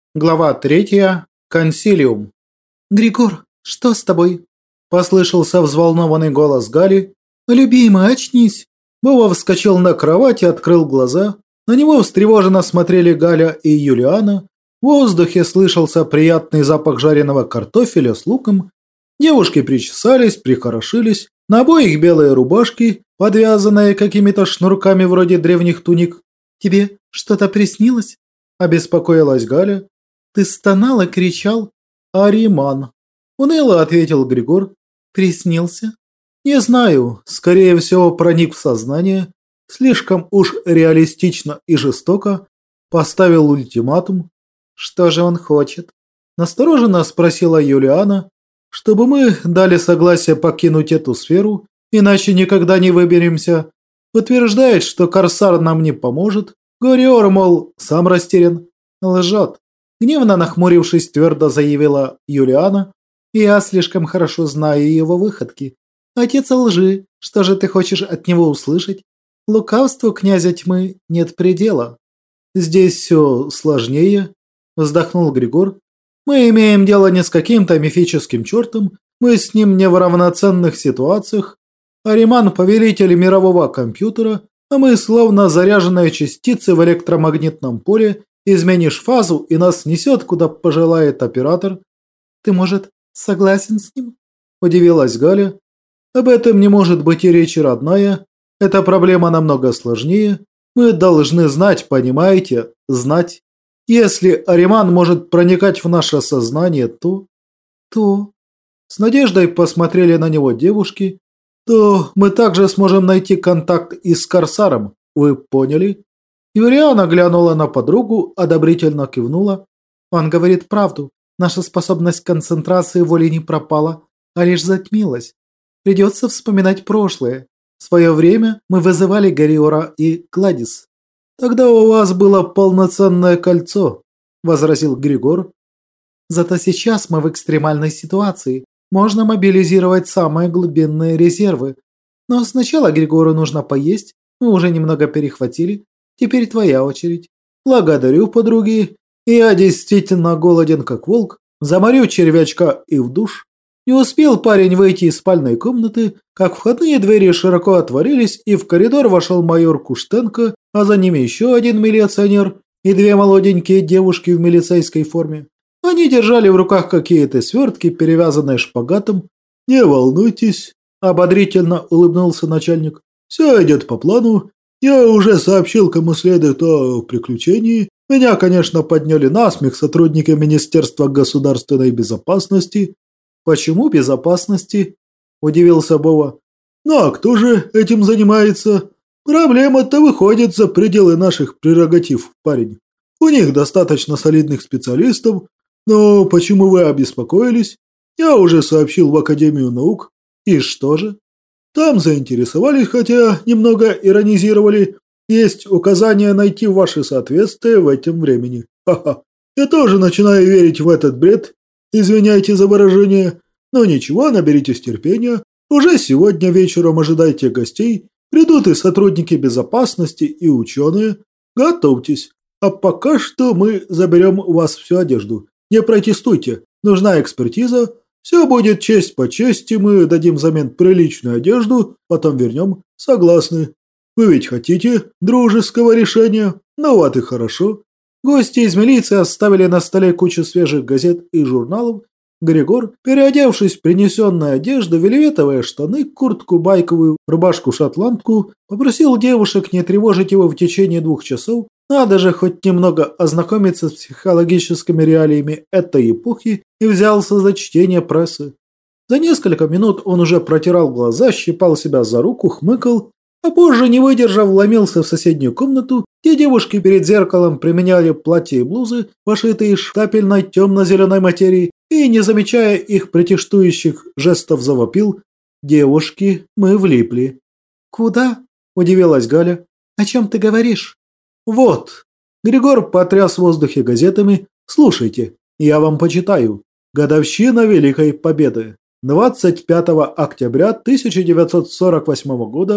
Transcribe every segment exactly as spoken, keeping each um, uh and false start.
Глава третья. Консилиум. «Григор, что с тобой?» – послышался взволнованный голос Гали. «Любимый, очнись!» Вова вскочил на кровать и открыл глаза. На него встревоженно смотрели Галя и Юлиана. В воздухе слышался приятный запах жареного картофеля с луком. Девушки причесались, прихорошились. На обоих белые рубашки, подвязанные какими-то шнурками вроде древних туник. «Тебе что-то приснилось?» – обеспокоилась Галя. «Ты стонал и кричал?» «Ариман», – уныло ответил Григор. «Приснился?» «Не знаю. Скорее всего, проник в сознание. Слишком уж реалистично и жестоко. Поставил ультиматум». «Что же он хочет?» – настороженно спросила Юлиана. «Чтобы мы дали согласие покинуть эту сферу, иначе никогда не выберемся. Утверждает, что Корсар нам не поможет. Гориор, мол, сам растерян». «Лжет», – гневно нахмурившись, твердо заявила Юлиана. «Я слишком хорошо знаю его выходки. Отец лжи, что же ты хочешь от него услышать? Лукавству князя тьмы нет предела». «Здесь все сложнее», – вздохнул Григор. «Мы имеем дело не с каким-то мифическим чертом, мы с ним не в равноценных ситуациях. Ариман – повелитель мирового компьютера, а мы словно заряженные частицы в электромагнитном поле. Изменишь фазу, и нас несет, куда пожелает оператор». «Ты, может, согласен с ним?» – удивилась Галя. «Об этом не может быть и речи, родная. Эта проблема намного сложнее. Мы должны знать, понимаете, знать. Если Ариман может проникать в наше сознание, то...» «То...» С надеждой посмотрели на него девушки. «То мы также сможем найти контакт и с Корсаром. Вы поняли?» Юлиана глянула на подругу, одобрительно кивнула. «Он говорит правду. Наша способность концентрации воли не пропала, а лишь затмилась. Придется вспоминать прошлое. В свое время мы вызывали Гориора и Гладис». «Тогда у вас было полноценное кольцо», – возразил Григор. «Зато сейчас мы в экстремальной ситуации. Можно мобилизировать самые глубинные резервы. Но сначала Григору нужно поесть. Мы уже немного перехватили. Теперь твоя очередь». «Благодарю, подруги. Я действительно голоден, как волк. Заморю червячка и в душ». Не успел парень выйти из спальной комнаты, как входные двери широко отворились, и в коридор вошел майор Куштенко, а за ними еще один милиционер и две молоденькие девушки в милицейской форме. Они держали в руках какие-то свертки, перевязанные шпагатом. «Не волнуйтесь», – ободрительно улыбнулся начальник. «Все идет по плану. Я уже сообщил, кому следует о приключении. Меня, конечно, подняли на смех сотрудники Министерства государственной безопасности». «Почему безопасности?» – удивился Вова. «Ну а кто же этим занимается? Проблема-то выходит за пределы наших прерогатив, парень. У них достаточно солидных специалистов. Но почему вы обеспокоились? Я уже сообщил в Академию наук. И что же? Там заинтересовались, хотя немного иронизировали. Есть указание найти ваши соответствия в этом времени. Ха-ха. Я тоже начинаю верить в этот бред. Извиняйте за выражение. Но ничего, наберитесь терпения. Уже сегодня вечером ожидайте гостей. Придут и сотрудники безопасности, и ученые. Готовьтесь. А пока что мы заберем у вас всю одежду. Не протестуйте. Нужна экспертиза. Все будет честь по чести. Мы дадим взамен приличную одежду. Потом вернем. Согласны. Вы ведь хотите дружеского решения? Ну вот и хорошо». Гости из милиции оставили на столе кучу свежих газет и журналов. Григор, переодевшись в принесенную одежду, вельветовые штаны, куртку байковую, рубашку-шотландку, попросил девушек не тревожить его в течение двух часов. Надо же хоть немного ознакомиться с психологическими реалиями этой эпохи, и взялся за чтение прессы. За несколько минут он уже протирал глаза, щипал себя за руку, хмыкал, а позже, не выдержав, вломился в соседнюю комнату, где девушки перед зеркалом применяли платья и блузы, пошитые из штапельной темно-зеленой материи, и, не замечая их протестующих жестов, завопил: «Девушки, мы влипли». «Куда?» – удивилась Галя. «О чем ты говоришь?» «Вот». Григор потряс в воздухе газетами. «Слушайте, я вам почитаю. Годовщина Великой Победы. двадцать пятого октября тысяча девятьсот сорок восьмого года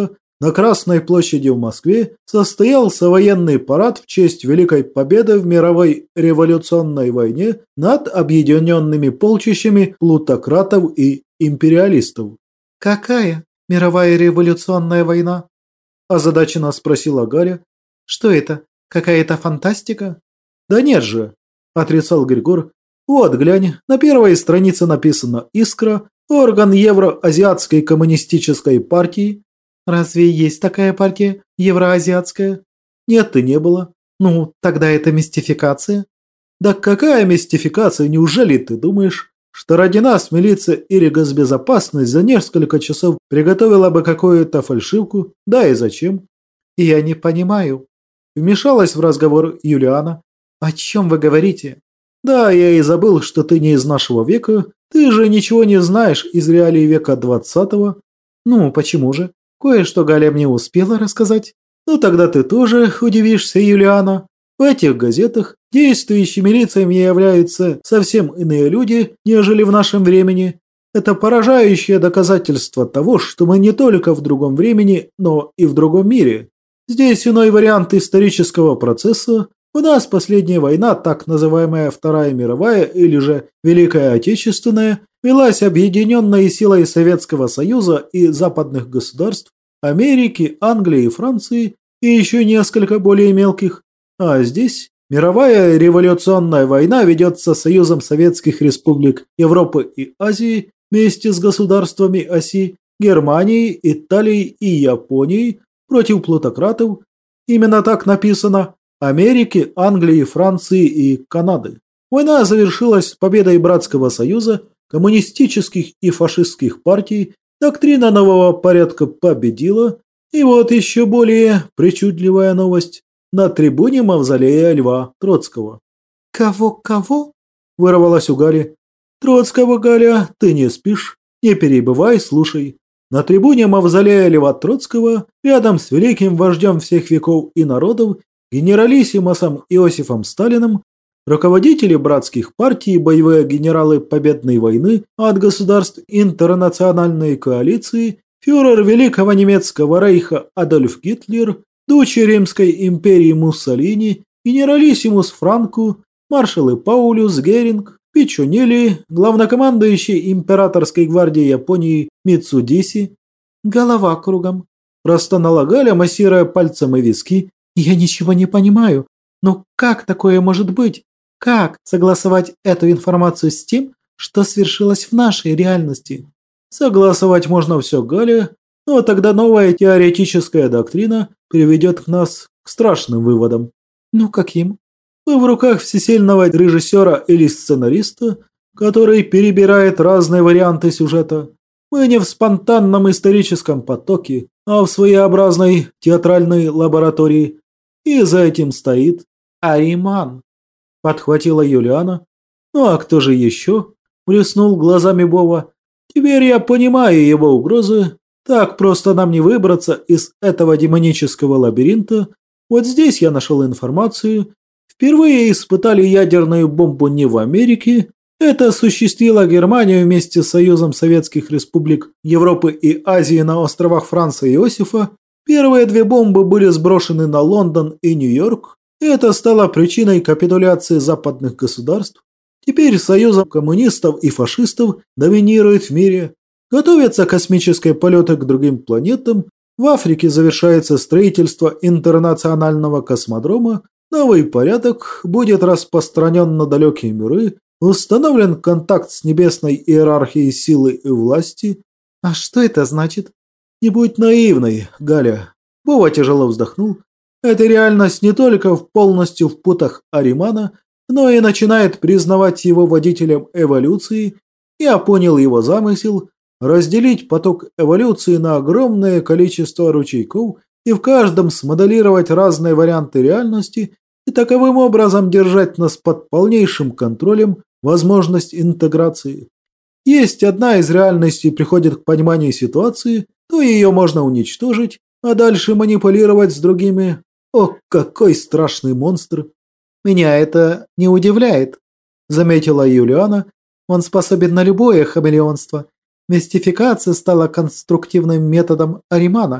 на Красной площади в Москве состоялся военный парад в честь Великой Победы в мировой революционной войне над объединенными полчищами плутократов и империалистов. «Какая мировая революционная война?» – озадаченно спросила Галя. «Что это? Какая-то фантастика?» «Да нет же», – отрицал Григор. «Вот, глянь, на первой странице написано «Искра», орган Евроазиатской коммунистической партии». «Разве есть такая партия, евроазиатская?» «Нет, и не было». «Ну, тогда это мистификация». «Да какая мистификация? Неужели ты думаешь, что ради нас милиция или госбезопасность за несколько часов приготовила бы какую-то фальшивку? Да и зачем?» «Я не понимаю». Вмешалась в разговор Юлиана. «О чем вы говорите?» «Да, я и забыл, что ты не из нашего века. Ты же ничего не знаешь из реалий века двадцатого». «Ну, почему же? Кое-что Галя мне успела рассказать». «Ну тогда ты тоже удивишься, Юлиана. В этих газетах действующими лицами являются совсем иные люди, нежели в нашем времени. Это поражающее доказательство того, что мы не только в другом времени, но и в другом мире. Здесь иной вариант исторического процесса. У нас последняя война, так называемая Вторая мировая или же Великая Отечественная, велась объединенной силой Советского Союза и западных государств, Америки, Англии и Франции, и еще несколько более мелких. А здесь мировая революционная война ведется Союзом Советских Республик Европы и Азии вместе с государствами оси Германией, Италией и Японией против плутократов. Именно так написано. Америки, Англии, Франции и Канады. Война завершилась победой Братского Союза, коммунистических и фашистских партий, доктрина нового порядка победила, и вот еще более причудливая новость. На трибуне мавзолея Льва Троцкого. «Кого-кого?» – вырвалась у Гали. «Троцкого, Галя, ты не спишь? Не перебывай, слушай. На трибуне мавзолея Льва Троцкого, рядом с великим вождем всех веков и народов, генералиссимусом Иосифом Сталиным, руководители братских партий, боевые генералы Победной войны от государств интернациональной коалиции, фюрер Великого немецкого рейха Адольф Гитлер, дучи Римской империи Муссолини, генералиссимус Франко, маршалы Паулюс, Геринг, Пичонилли, главнокомандующий императорской гвардии Японии Митсудиси. «Голова кругом», – простонала Галя, массируя пальцем и виски. «Я ничего не понимаю. Но как такое может быть? Как согласовать эту информацию с тем, что свершилось в нашей реальности?» «Согласовать можно все, Галя, но тогда новая теоретическая доктрина приведет нас к страшным выводам». «Ну, каким?» «Мы в руках всесильного режиссера или сценариста, который перебирает разные варианты сюжета. Мы не в спонтанном историческом потоке, а в своеобразной театральной лаборатории. И за этим стоит Ариман», – подхватила Юлиана. «Ну а кто же еще?» – блеснул глазами Вова. «Теперь я понимаю его угрозы. Так просто нам не выбраться из этого демонического лабиринта. Вот здесь я нашел информацию. Впервые испытали ядерную бомбу не в Америке. Это осуществила Германия вместе с Союзом Советских Республик Европы и Азии на островах Франца и Иосифа. Первые две бомбы были сброшены на Лондон и Нью-Йорк. Это стало причиной капитуляции западных государств. Теперь Союзом коммунистов и фашистов доминирует в мире. Готовятся космические полеты к другим планетам. В Африке завершается строительство интернационального космодрома. Новый порядок будет распространен на далекие миры. Установлен контакт с небесной иерархией силы и власти. «А что это значит?» «Не будь наивной, Галя». Вова тяжело вздохнул. «Эта реальность не только в полностью в путах Аримана, но и начинает признавать его водителем эволюции. Я понял его замысел – разделить поток эволюции на огромное количество ручейков и в каждом смоделировать разные варианты реальности и таковым образом держать нас под полнейшим контролем возможность интеграции. Есть одна из реальностей приходит к пониманию ситуации, то ее можно уничтожить, а дальше манипулировать с другими. О, какой страшный монстр!» «Меня это не удивляет», – заметила Юлиана. «Он способен на любое хамелеонство. Мистификация стала конструктивным методом Аримана.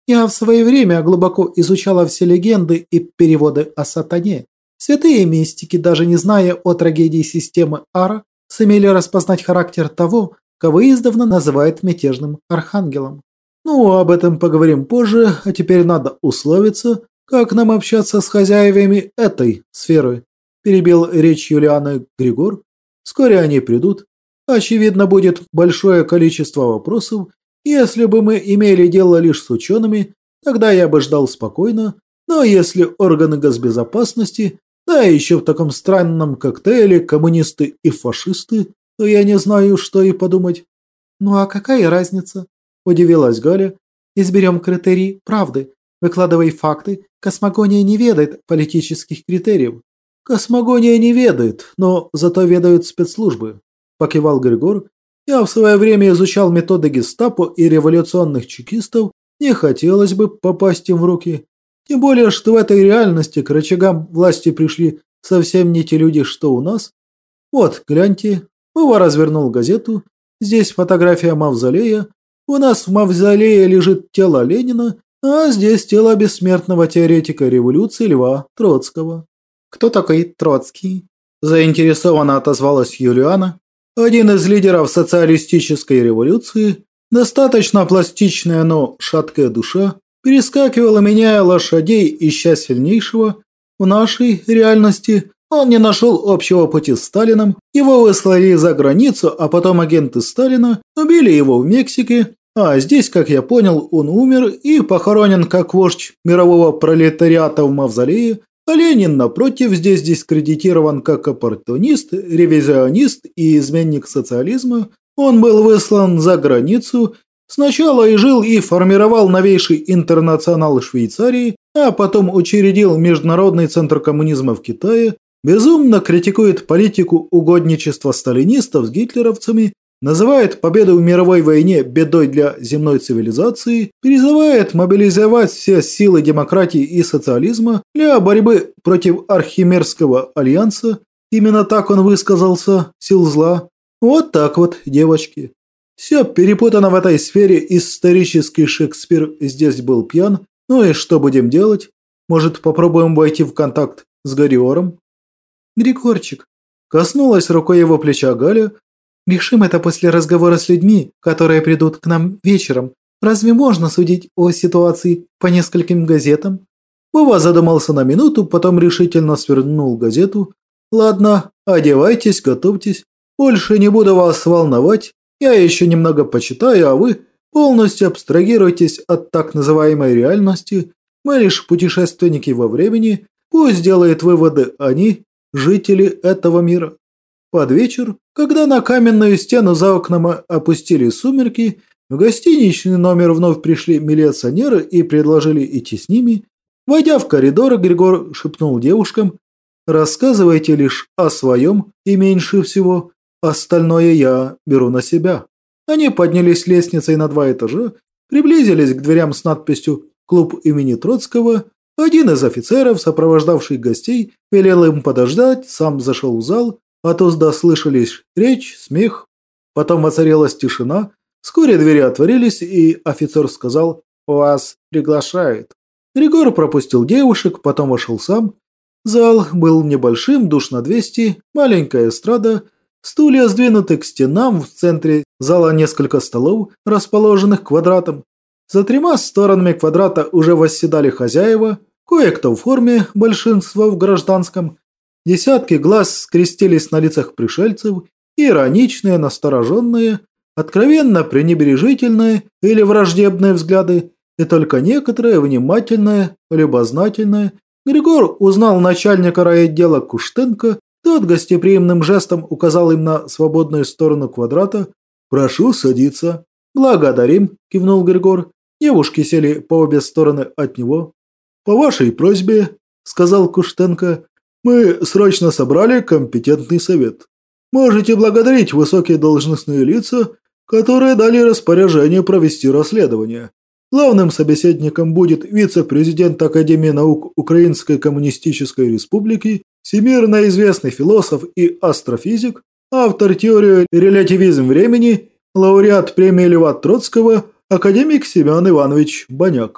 Я в свое время глубоко изучала все легенды и переводы о сатане. Святые мистики, даже не зная о трагедии системы Ара, сумели распознать характер того, кого издавна называют мятежным архангелом. Ну, об этом поговорим позже, а теперь надо условиться, как нам общаться с хозяевами этой сферы. Перебил речь Юлианы Григор. Вскоре они придут. Очевидно, будет большое количество вопросов. Если бы мы имели дело лишь с учеными, тогда я бы ждал спокойно. Но если органы госбезопасности, да еще в таком странном коктейле коммунисты и фашисты, то я не знаю, что и подумать. Ну а какая разница? Удивилась Галя. Изберем критерий правды. Выкладывай факты. Космогония не ведает политических критериев. Космогония не ведает, но зато ведают спецслужбы. Покивал Григор. Я в свое время изучал методы гестапо и революционных чекистов. Не хотелось бы попасть им в руки. Тем более, что в этой реальности к рычагам власти пришли совсем не те люди, что у нас. Вот, гляньте. Вова развернул газету. Здесь фотография мавзолея. У нас в мавзолее лежит тело Ленина, а здесь тело бессмертного теоретика революции Льва Троцкого. Кто такой Троцкий? Заинтересованно отозвалась Юлиана. Один из лидеров социалистической революции, достаточно пластичная, но шаткая душа, перескакивала, меняя лошадей, ища сильнейшего. В нашей реальности он не нашел общего пути с Сталином, его выслали за границу, а потом агенты Сталина убили его в Мексике, а здесь, как я понял, он умер и похоронен как вождь мирового пролетариата в мавзолее, а Ленин, напротив, здесь дискредитирован как оппортунист, ревизионист и изменник социализма. Он был выслан за границу, сначала и жил и формировал новейший интернационал Швейцарии, а потом учредил Международный центр коммунизма в Китае, безумно критикует политику угодничества сталинистов с гитлеровцами, называет победу в мировой войне бедой для земной цивилизации, призывает мобилизовать все силы демократии и социализма для борьбы против Архимерского альянса. Именно так он высказался, сил зла. Вот так вот, девочки. Все перепутано в этой сфере, исторический Шекспир здесь был пьян. Ну и что будем делать? Может, попробуем войти в контакт с Гориором? Григорчик. Коснулась рукой его плеча Галя. Решим это после разговора с людьми, которые придут к нам вечером. Разве можно судить о ситуации по нескольким газетам? Вова задумался на минуту, потом решительно свернул газету. Ладно, одевайтесь, готовьтесь. Больше не буду вас волновать. Я еще немного почитаю, а вы полностью абстрагируйтесь от так называемой реальности. Мы лишь путешественники во времени. Пусть делают выводы они, жители этого мира. Под вечер, когда на каменную стену за окном опустили сумерки, в гостиничный номер вновь пришли милиционеры и предложили идти с ними. Войдя в коридор, Григор шепнул девушкам: «Рассказывайте лишь о своем и меньше всего. Остальное я беру на себя». Они поднялись лестницей на два этажа, приблизились к дверям с надписью «Клуб имени Троцкого». Один из офицеров, сопровождавший гостей, велел им подождать, сам зашел в зал. Оттуда слышались речь, смех. Потом воцарилась тишина. Вскоре двери отворились, и офицер сказал: «Вас приглашают». Григор пропустил девушек, потом вошел сам. Зал был небольшим, душ на двести, маленькая эстрада. Стулья сдвинуты к стенам, в центре зала несколько столов, расположенных квадратом. За тремя сторонами квадрата уже восседали хозяева, кое-кто в форме, большинство в гражданском. Десятки глаз скрестились на лицах пришельцев, ироничные, настороженные, откровенно пренебрежительные или враждебные взгляды, и только некоторые внимательные, любознательные. Григор узнал начальника райотдела Куштенко. Тот гостеприимным жестом указал им на свободную сторону квадрата. «Прошу садиться». «Благодарим», – кивнул Григор. Девушки сели по обе стороны от него. «По вашей просьбе», – сказал Куштенко, – «мы срочно собрали компетентный совет. Можете благодарить высокие должностные лица, которые дали распоряжение провести расследование. Главным собеседником будет вице-президент Академии наук Украинской Коммунистической Республики, всемирно известный философ и астрофизик, автор теории «Релятивизм времени», лауреат премии Льва Троцкого, академик Семен Иванович Баняк».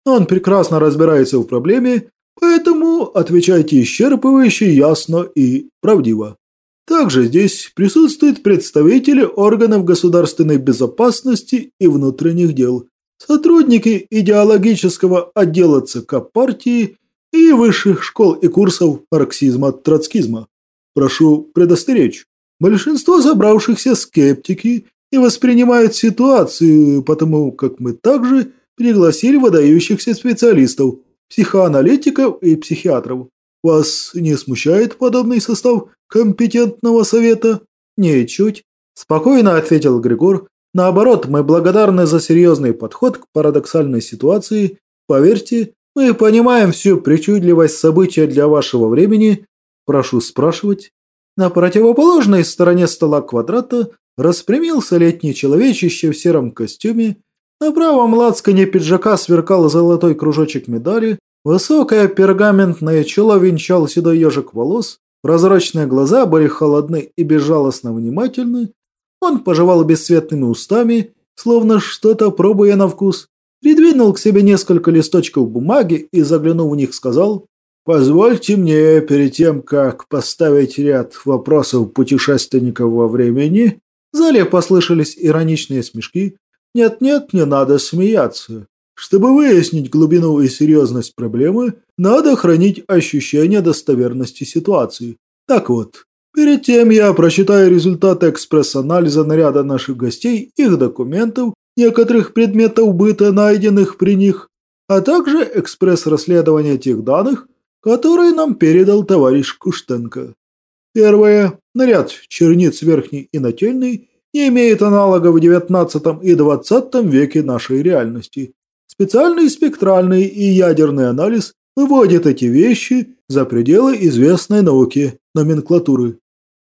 Он прекрасно разбирается в проблеме, поэтому отвечайте исчерпывающе, ясно и правдиво. Также здесь присутствуют представители органов государственной безопасности и внутренних дел, сотрудники идеологического отдела ЦК партии и высших школ и курсов марксизма-троцкизма. Прошу предостеречь, большинство собравшихся скептики и воспринимают ситуацию, потому как мы также пригласили выдающихся специалистов, психоаналитиков и психиатров. Вас не смущает подобный состав компетентного совета? Ничуть, спокойно ответил Григор. Наоборот, мы благодарны за серьезный подход к парадоксальной ситуации. Поверьте, мы понимаем всю причудливость события для вашего времени. Прошу спрашивать. На противоположной стороне стола квадрата распрямился летний человечище в сером костюме. На правом лацкане пиджака сверкал золотой кружочек медали. Высокое пергаментное чело венчал седой ежик волос. Прозрачные глаза были холодны и безжалостно внимательны. Он пожевал бесцветными устами, словно что-то пробуя на вкус. Придвинул к себе несколько листочков бумаги и, заглянув в них, сказал: «Позвольте мне, перед тем, как поставить ряд вопросов путешественников во времени». В зале послышались ироничные смешки. «Нет-нет, не надо смеяться. Чтобы выяснить глубину и серьезность проблемы, надо хранить ощущение достоверности ситуации. Так вот, перед тем я прочитаю результаты экспресс-анализа наряда наших гостей, их документов, некоторых предметов быта, найденных при них, а также экспресс-расследование тех данных, которые нам передал товарищ Куштенко. Первое. Наряд черниц верхний и нательный не имеет аналога в девятнадцатом и двадцатом веке нашей реальности. Специальный спектральный и ядерный анализ выводят эти вещи за пределы известной науке номенклатуры.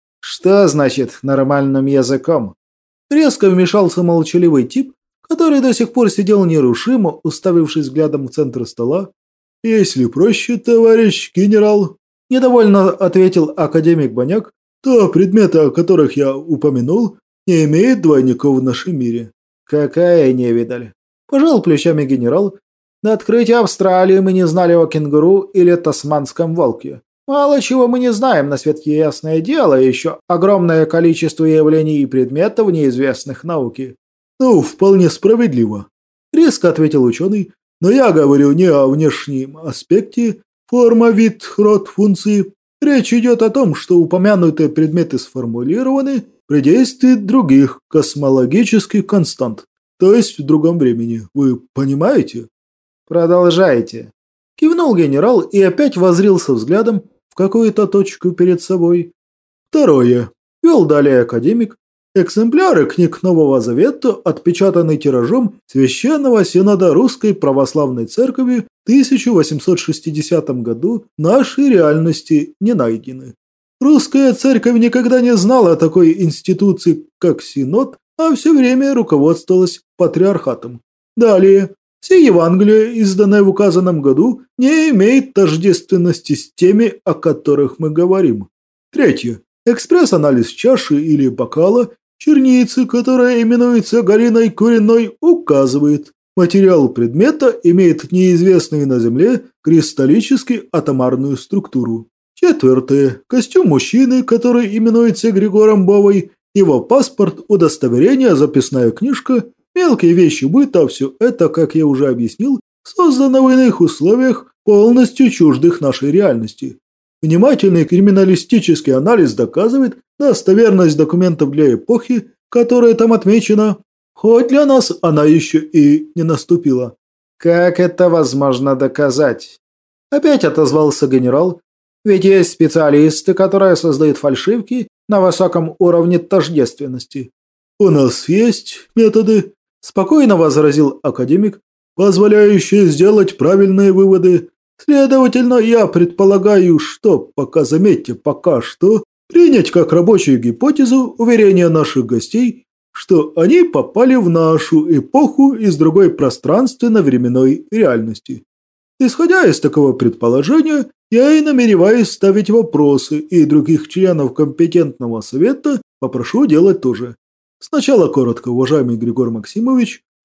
Что значит нормальным языком? Резко вмешался молчаливый тип, который до сих пор сидел нерушимо, уставившись взглядом в центр стола. «Если проще, товарищ генерал», – недовольно ответил академик Баняк, – «то предметы, о которых я упомянул, не имеют двойников в нашем мире». «Какая невидаль?» – пожал плечами генерал. «До открытия Австралии мы не знали о кенгуру или тасманском волке. Мало чего мы не знаем, на светке ясное дело, еще огромное количество явлений и предметов, неизвестных науке». «Ну, вполне справедливо», – резко ответил ученый. «Но я говорю не о внешнем аспекте, форма, вид, род, функции. Речь идет о том, что упомянутые предметы сформулированы при действии других космологических констант, то есть в другом времени. Вы понимаете?» «Продолжайте», – кивнул генерал и опять воззрился взглядом в какую-то точку перед собой. «Второе», – вел далее академик. «Экземпляры книг Нового Завета, отпечатанные тиражом Священного Синода Русской Православной Церкви в тысяча восемьсот шестидесятом году нашей реальности не найдены. Русская Церковь никогда не знала такой институции, как Синод, а все время руководствовалась патриархатом. Далее, все Евангелия, изданные в указанном году, не имеют тождественности с теми, о которых мы говорим. Третье. Экспресс-анализ чаши или бокала, черницы, которая именуется Галиной Куриной, указывает, материал предмета имеет неизвестную на Земле кристаллически атомарную структуру. Четвертое. Костюм мужчины, который именуется Григором Бовой, его паспорт, удостоверение, записная книжка, мелкие вещи быта, все это, как я уже объяснил, создано в иных условиях, полностью чуждых нашей реальности. Внимательный криминалистический анализ доказывает достоверность документов для эпохи, которая там отмечена, хоть для нас она еще и не наступила». «Как это возможно доказать?» Опять отозвался генерал. «Ведь есть специалисты, которые создают фальшивки на высоком уровне тождественности». «У нас есть методы», – спокойно возразил академик, «позволяющие сделать правильные выводы. Следовательно, я предполагаю, что, пока, заметьте, пока что, принять как рабочую гипотезу уверение наших гостей, что они попали в нашу эпоху из другой пространственно-временной реальности. Исходя из такого предположения, я и намереваюсь ставить вопросы, и других членов компетентного совета попрошу делать то же. Сначала коротко, уважаемый Григорий Максимович,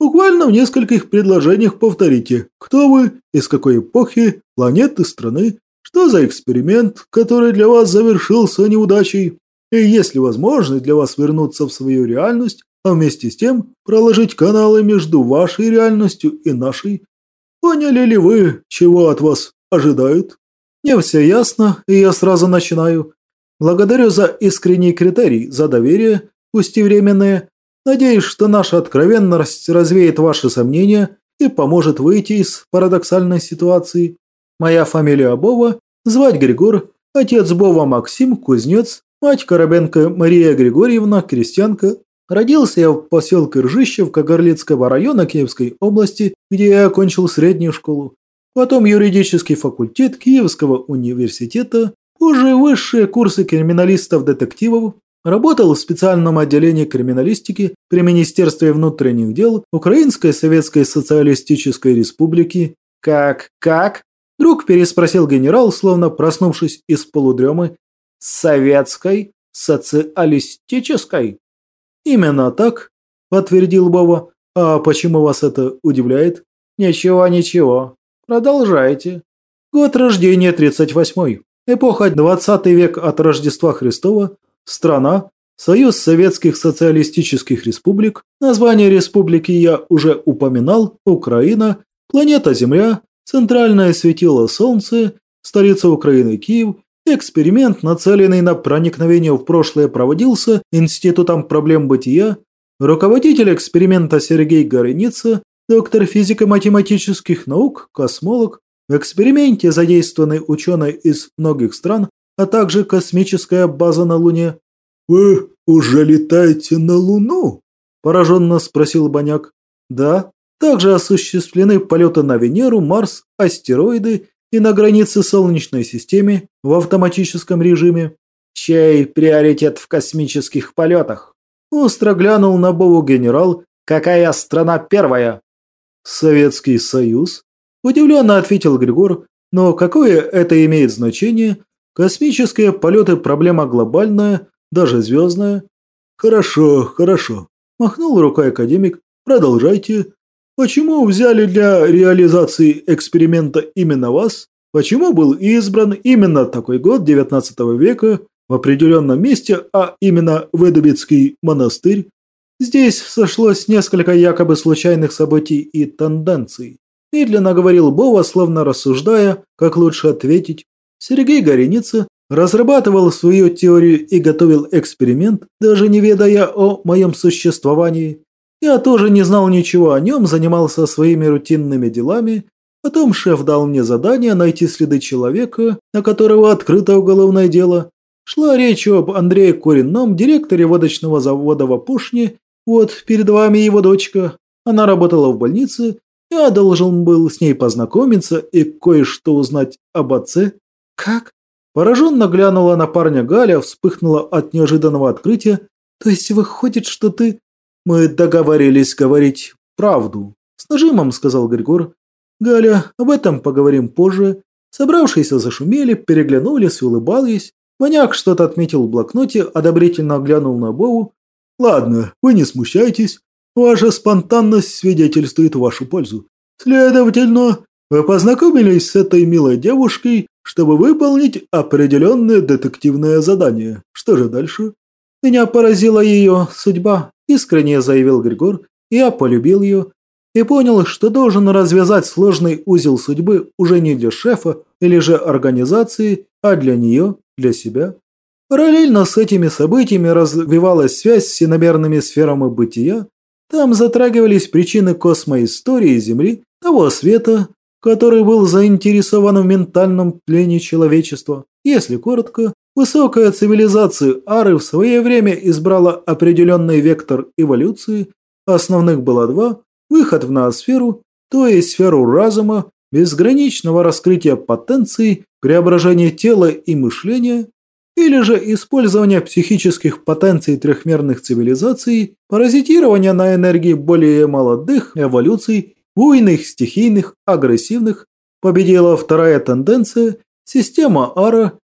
Буквально в нескольких предложениях повторите, кто вы, из какой эпохи, планеты, страны, что за эксперимент, который для вас завершился неудачей, и есть ли возможность для вас вернуться в свою реальность, а вместе с тем проложить каналы между вашей реальностью и нашей. Поняли ли вы, чего от вас ожидают? Мне все ясно, и я сразу начинаю. Благодарю за искренний критерий, за доверие, пусть и временное. Надеюсь, что наша откровенность развеет ваши сомнения и поможет выйти из парадоксальной ситуации. Моя фамилия Бова, звать Григор, отец Бова Максим, кузнец, мать Коробенко Мария Григорьевна, крестьянка. Родился я в поселке Ржищевка Горлицкого района Киевской области, где я окончил среднюю школу. Потом юридический факультет Киевского университета, позже высшие курсы криминалистов-детективов. Работал в специальном отделении криминалистики при Министерстве внутренних дел Украинской Советской Социалистической Республики. «Как? Как?» – вдруг переспросил генерал, словно проснувшись из полудремы. «Советской? Социалистической?» «Именно так», – подтвердил Бова. «А почему вас это удивляет?» «Ничего, ничего. Продолжайте». Год рождения тридцать восьмой. Эпоха двадцатый век от Рождества Христова. Страна – Союз Советских Социалистических Республик. Название республики я уже упоминал. Украина. Планета Земля. Центральное светило Солнце. Столица Украины Киев. Эксперимент, нацеленный на проникновение в прошлое, проводился Институтом проблем бытия. Руководитель эксперимента Сергей Гореница, доктор физико-математических наук, космолог. В эксперименте задействованы ученые из многих стран, а также космическая база на Луне. «Вы уже летаете на Луну?» – пораженно спросил Боняк. «Да. Также осуществлены полеты на Венеру, Марс, астероиды и на границе Солнечной системы в автоматическом режиме». «Чей приоритет в космических полетах?» Остро глянул на Бову генерал. «Какая страна первая?» «Советский Союз», – удивленно ответил Григор. «Но какое это имеет значение? Космические полеты – проблема глобальная, даже звездная». «Хорошо, хорошо», – махнул рукой академик. «Продолжайте. Почему взяли для реализации эксперимента именно вас? Почему был избран именно такой год девятнадцатого века в определенном месте, а именно Ведубицкий монастырь? Здесь сошлось несколько якобы случайных событий и тенденций». Медленно говорил Бова, словно рассуждая, как лучше ответить. Сергей Гореница разрабатывал свою теорию и готовил эксперимент, даже не ведая о моем существовании. Я тоже не знал ничего о нем, занимался своими рутинными делами. Потом шеф дал мне задание найти следы человека, на которого открыто уголовное дело. Шла речь об Андрее Коренном, директоре водочного завода в Опушне. Вот перед вами его дочка. Она работала в больнице. Я должен был с ней познакомиться и кое-что узнать об отце». «Как?» Пораженно глянула на парня Галя, вспыхнула от неожиданного открытия. «То есть выходит, что ты...» «Мы договорились говорить правду», – с нажимом сказал Григор. «Галя, об этом поговорим позже». Собравшиеся зашумели, переглянулись и улыбались. Боняк что-то отметил в блокноте, одобрительно глянул на Бову. «Ладно, вы не смущайтесь. Ваша спонтанность свидетельствует в вашу пользу. Следовательно, вы познакомились с этой милой девушкой, чтобы выполнить определенное детективное задание. Что же дальше?» «Меня поразила ее судьба», – искренне заявил Григор. «Я полюбил ее и понял, что должен развязать сложный узел судьбы уже не для шефа или же организации, а для нее, для себя». Параллельно с этими событиями развивалась связь с иномерными сферами бытия. Там затрагивались причины космоистории Земли, того света, который был заинтересован в ментальном плене человечества. Если коротко, высокая цивилизация Ары в свое время избрала определенный вектор эволюции. Основных было два – выход в ноосферу, то есть сферу разума, безграничного раскрытия потенций, преображения тела и мышления, или же использование психических потенций трехмерных цивилизаций, паразитирование на энергии более молодых эволюций, буйных, стихийных, агрессивных. Победила вторая тенденция – система Ара,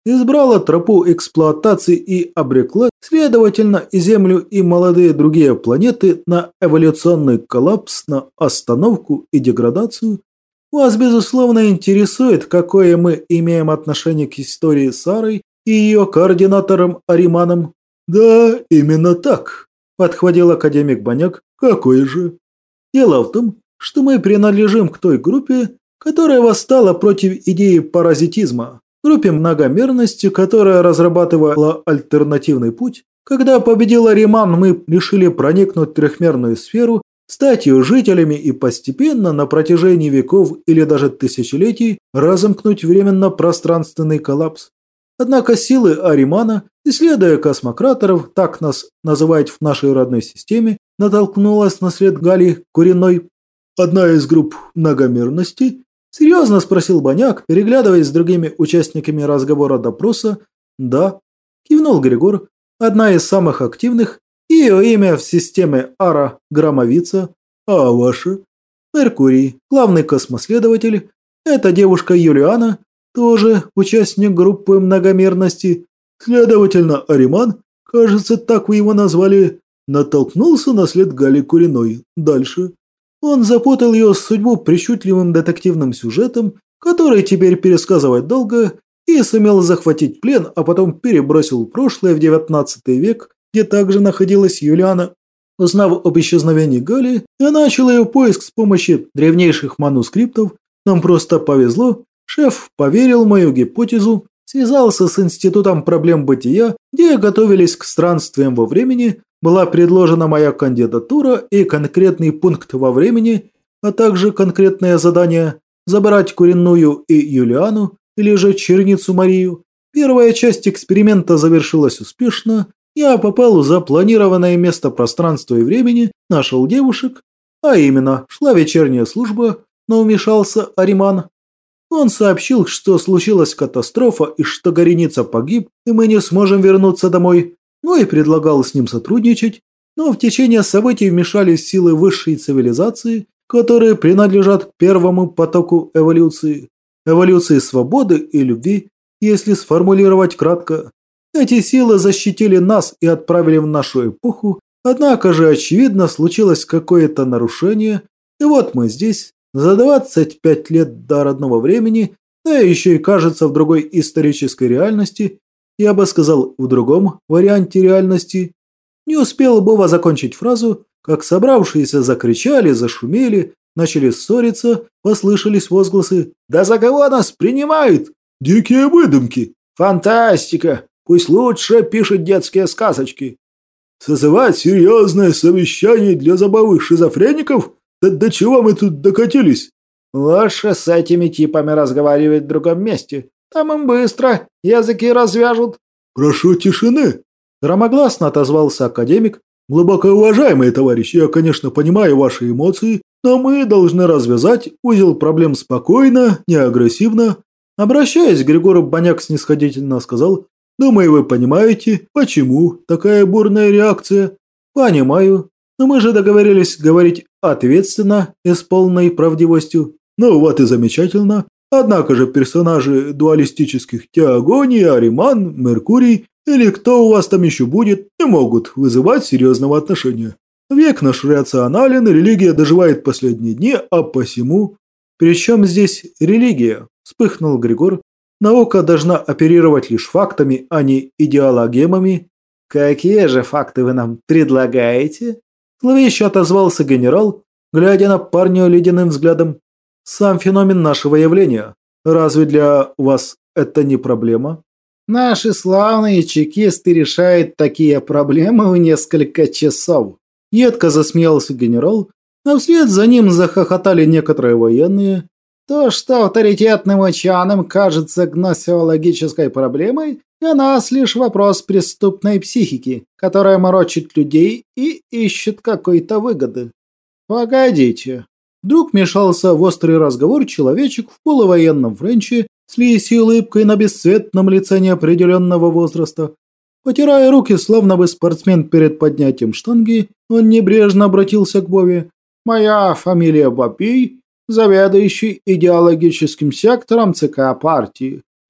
избрала тропу эксплуатации и обрекла, следовательно, и Землю, и молодые другие планеты на эволюционный коллапс, на остановку и деградацию. Вас, безусловно, интересует, какое мы имеем отношение к истории Сарой и ее координатором Ариманом. Да, именно так, подхватил академик Баняк. Какой же? Дело в том, что мы принадлежим к той группе, которая восстала против идеи паразитизма, группе многомерности, которая разрабатывала альтернативный путь. Когда победил Ариман, мы решили проникнуть в трехмерную сферу, стать ее жителями и постепенно, на протяжении веков или даже тысячелетий, разомкнуть временно-пространственный коллапс. Однако силы Аримана, исследуя космократеров, так нас называют в нашей родной системе, натолкнулась на след Гали Куриной. Одна из групп многомерности? Серьезно спросил Баняк, переглядываясь с другими участниками разговора допроса. Да, кивнул Григор. Одна из самых активных. Ее имя в системе Ара Громовица. А ваша? Меркурий, главный космоследователь. Это девушка Юлиана, тоже участник группы многомерности. Следовательно, Ариман, кажется, так вы его назвали, натолкнулся на след Гали Куриной. Дальше. Он запутал ее судьбу причудливым детективным сюжетом, который теперь пересказывать долго, и сумел захватить плен, а потом перебросил в прошлое в девятнадцатый век, где также находилась Юлиана. Узнав об исчезновении Гали, я начал ее поиск с помощью древнейших манускриптов. Нам просто повезло. Шеф поверил в мою гипотезу, связался с Институтом проблем бытия, где готовились к странствиям во времени, была предложена моя кандидатура и конкретный пункт во времени, а также конкретное задание – забрать Куриную и Юлиану, или же Черницу Марию. Первая часть эксперимента завершилась успешно, я попал в запланированное место пространства и времени, нашел девушек, а именно, шла вечерняя служба, но вмешался Ариман. Он сообщил, что случилась катастрофа и что Гореница погиб, и мы не сможем вернуться домой. Ну и предлагал с ним сотрудничать, но в течение событий вмешались силы высшей цивилизации, которые принадлежат к первому потоку эволюции. Эволюции свободы и любви, если сформулировать кратко. Эти силы защитили нас и отправили в нашу эпоху, однако же, очевидно, случилось какое-то нарушение, и вот мы здесь, за двадцать пять лет до родного времени, да еще и кажется в другой исторической реальности, я бы сказал, в другом варианте реальности. Не успел Бова закончить фразу, как собравшиеся закричали, зашумели, начали ссориться, послышались возгласы. «Да за кого нас принимают? Дикие выдумки! Фантастика! Пусть лучше пишет детские сказочки! Созывать серьезное совещание для забавы шизофреников? Да до чего мы тут докатились? Лучше с этими типами разговаривать в другом месте. Там им быстро языки развяжут». «Прошу тишины!» Громогласно отозвался академик. «Глубоко уважаемые товарищи, я, конечно, понимаю ваши эмоции, но мы должны развязать узел проблем спокойно, не агрессивно». Обращаясь к Григору, Баняк снисходительно сказал: «Думаю, вы понимаете, почему такая бурная реакция?» «Понимаю, но мы же договорились говорить ответственно и с полной правдивостью». «Ну вот и замечательно. Однако же персонажи дуалистических Теогоний, Ариман, Меркурий или кто у вас там еще будет, не могут вызывать серьезного отношения. Век наш рационален, религия доживает последние дни, а посему...» «При чем здесь религия?» – вспыхнул Григор. «Наука должна оперировать лишь фактами, а не идеологемами». «Какие же факты вы нам предлагаете?» – зловеще отозвался генерал, глядя на парня ледяным взглядом. «Сам феномен нашего явления. Разве для вас это не проблема?» «Наши славные чекисты решают такие проблемы в несколько часов», – едко засмеялся генерал, а вслед за ним захохотали некоторые военные. «То, что авторитетным ученым кажется гносеологической проблемой, для нас лишь вопрос преступной психики, которая морочит людей и ищет какой-то выгоды». «Погодите». Вдруг вмешался в острый разговор человечек в полувоенном френче с лисьей улыбкой на бесцветном лице неопределенного возраста. Потирая руки, словно бы спортсмен перед поднятием штанги, он небрежно обратился к Бове. «Моя фамилия Бабий, заведующий идеологическим сектором ЦК партии.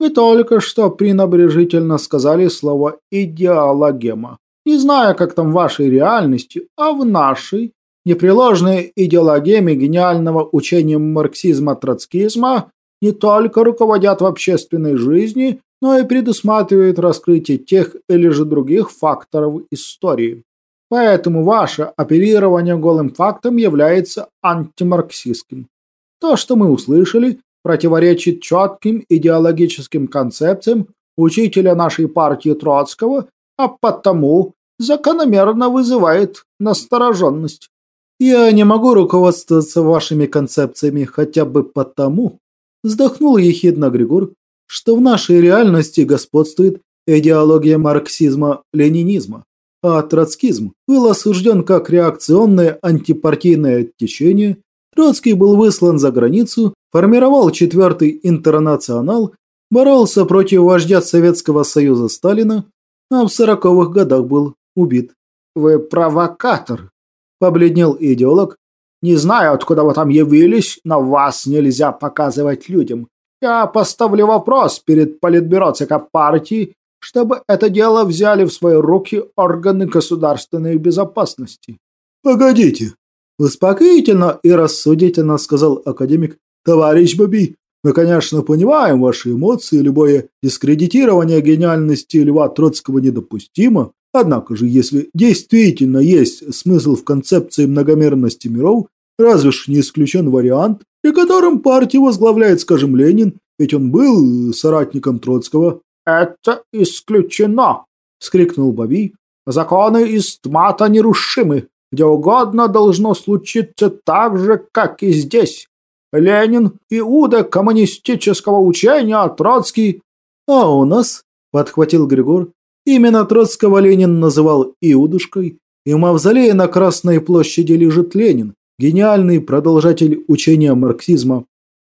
Вы только что пренебрежительно сказали слово «идеологема». Не знаю, как там в вашей реальности, а в нашей непреложной идеологеме гениального учения марксизма-троцкизма не только руководят в общественной жизни, но и предусматривают раскрытие тех или же других факторов истории. Поэтому ваше апеллирование голым фактом является антимарксистским. То, что мы услышали, противоречит четким идеологическим концепциям учителя нашей партии Троцкого, а потому закономерно вызывает настороженность. Я не могу руководствоваться вашими концепциями хотя бы потому, вздохнул ехидно Григор, что в нашей реальности господствует идеология марксизма-ленинизма, а троцкизм был осужден как реакционное антипартийное течение. Троцкий был выслан за границу, формировал четвертый интернационал, боролся против вождя Советского Союза Сталина, а в сороковых годах был убит. «Вы провокатор», – побледнел идеолог. «Не знаю, откуда вы там явились, но вас нельзя показывать людям. Я поставлю вопрос перед политбюро ЦК партии, чтобы это дело взяли в свои руки органы государственной безопасности». «Погодите», – успокоительно и рассудительно сказал академик. «Товарищ Бабий, мы, конечно, понимаем ваши эмоции, любое дискредитирование гениальности Льва Троцкого недопустимо. Однако же, если действительно есть смысл в концепции многомерности миров, разве ж не исключен вариант, при котором партию возглавляет, скажем, Ленин, ведь он был соратником Троцкого». «Это исключено!» – вскрикнул Бабий. «Законы истмата нерушимы. Где угодно должно случиться так же, как и здесь. Ленин – иуда коммунистического учения, а Троцкий…» «А у нас», – подхватил Григор, – «именно Троцкого Ленин называл Иудушкой, и в мавзолее на Красной площади лежит Ленин, гениальный продолжатель учения марксизма».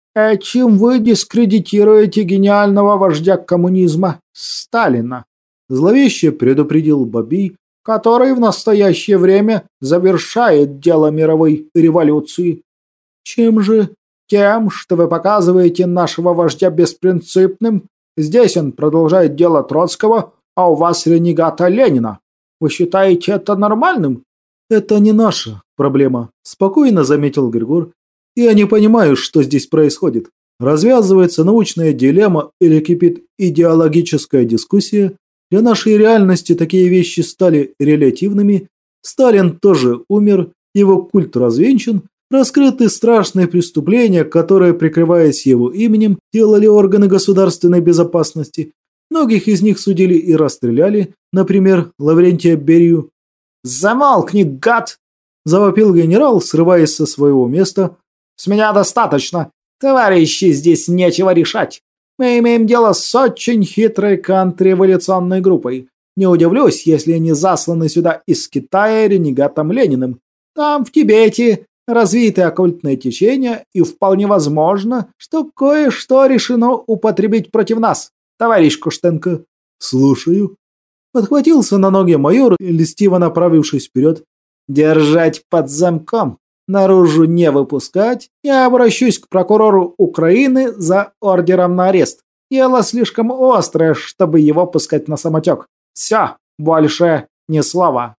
«Этим вы дискредитируете гениального вождя коммунизма Сталина», – зловеще предупредил Бабий, который в настоящее время завершает дело мировой революции. «Чем же?» «Тем, что вы показываете нашего вождя беспринципным. Здесь он продолжает дело Троцкого, а у вас ренегата Ленина. Вы считаете это нормальным?» «Это не наша проблема», – спокойно заметил Григор. «Я не понимаю, что здесь происходит. Развязывается научная дилемма или кипит идеологическая дискуссия. Для нашей реальности такие вещи стали релятивными. Сталин тоже умер, его культ развенчан. Раскрыты страшные преступления, которые, прикрываясь его именем, делали органы государственной безопасности. Многих из них судили и расстреляли, например, Лаврентия Берию». «Замолкни, гад!» – завопил генерал, срываясь со своего места. «С меня достаточно. Товарищи, здесь нечего решать. Мы имеем дело с очень хитрой контрреволюционной группой. Не удивлюсь, если они засланы сюда из Китая ренегатом Лениным. Там, в Тибете, развиты оккультные течения, и вполне возможно, что кое-что решено употребить против нас. Товарищ Куштенко». «Слушаю». Подхватился на ноги майор, льстиво направившись вперед. «Держать под замком, наружу не выпускать. Я обращусь к прокурору Украины за ордером на арест. Дело слишком острое, чтобы его пускать на самотек. Все, больше ни слова».